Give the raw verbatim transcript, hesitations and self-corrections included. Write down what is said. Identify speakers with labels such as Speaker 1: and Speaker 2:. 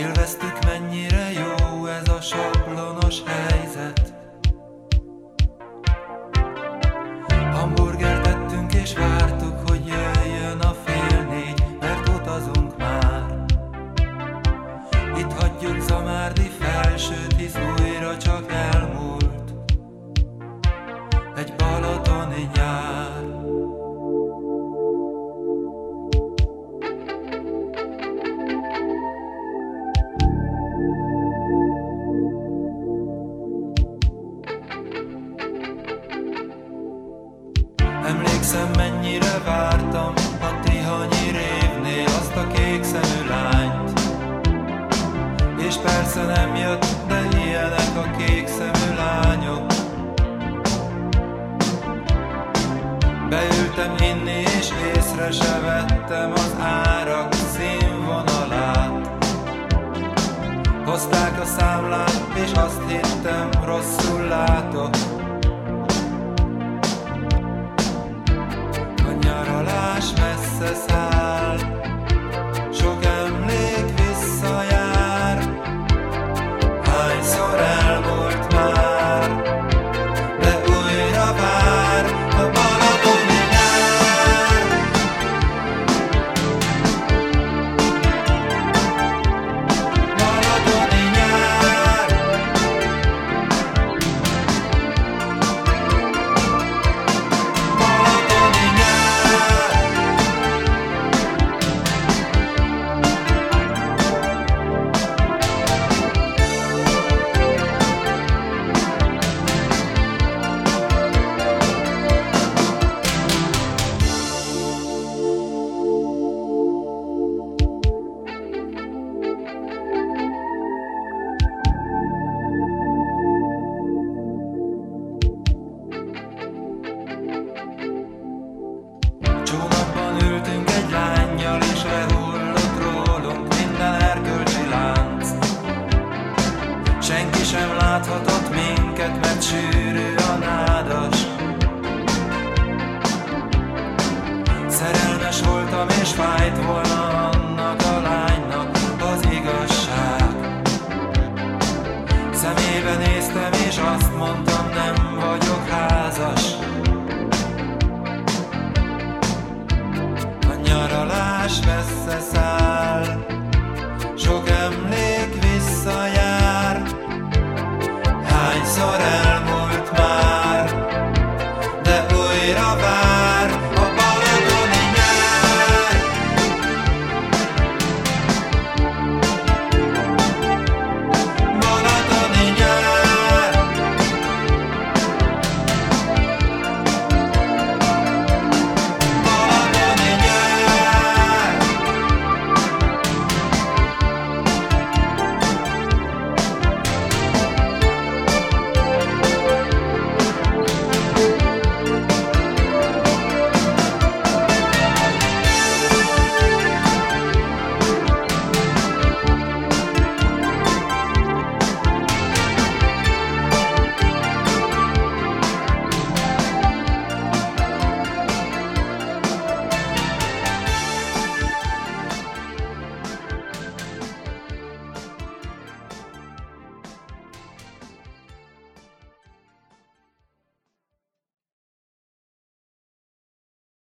Speaker 1: Élveztük, mennyire jó ez a sablonos helyzet. Hamburgert ettünk és vártuk, hogy jöjjön a fél négy, mert utazunk már. Itt hagyjuk Zamárdi Felsőt, hisz újra csak elmúlt egy balatoni nyár. Emlékszem, mennyire vártam a Tihanyi révnél azt a kék szemű lányt. És persze nem jött, de ilyenek a kék szemű lányok. Beültem inni és észre se vettem az árak színvonalát. Hozták a számlát és azt hittem, rosszul látok. Nyaralás messze száll, sok emlék visszajár. Hányszor elmúlt már, de újra vár a balatoni nyár. Balatoni nyár. Balatoni nyár. Csónakban ültünk egy lánnyal, és lehullott rólunk minden erkölcsi lánc. Senki sem láthatott minket, mert sűrű a nádas. Szerelmes voltam, és fájt volna annak a lánynak az igazság. Szemébe néztem, és azt mondtam, nem vagyok házas. A nyaralás messze száll.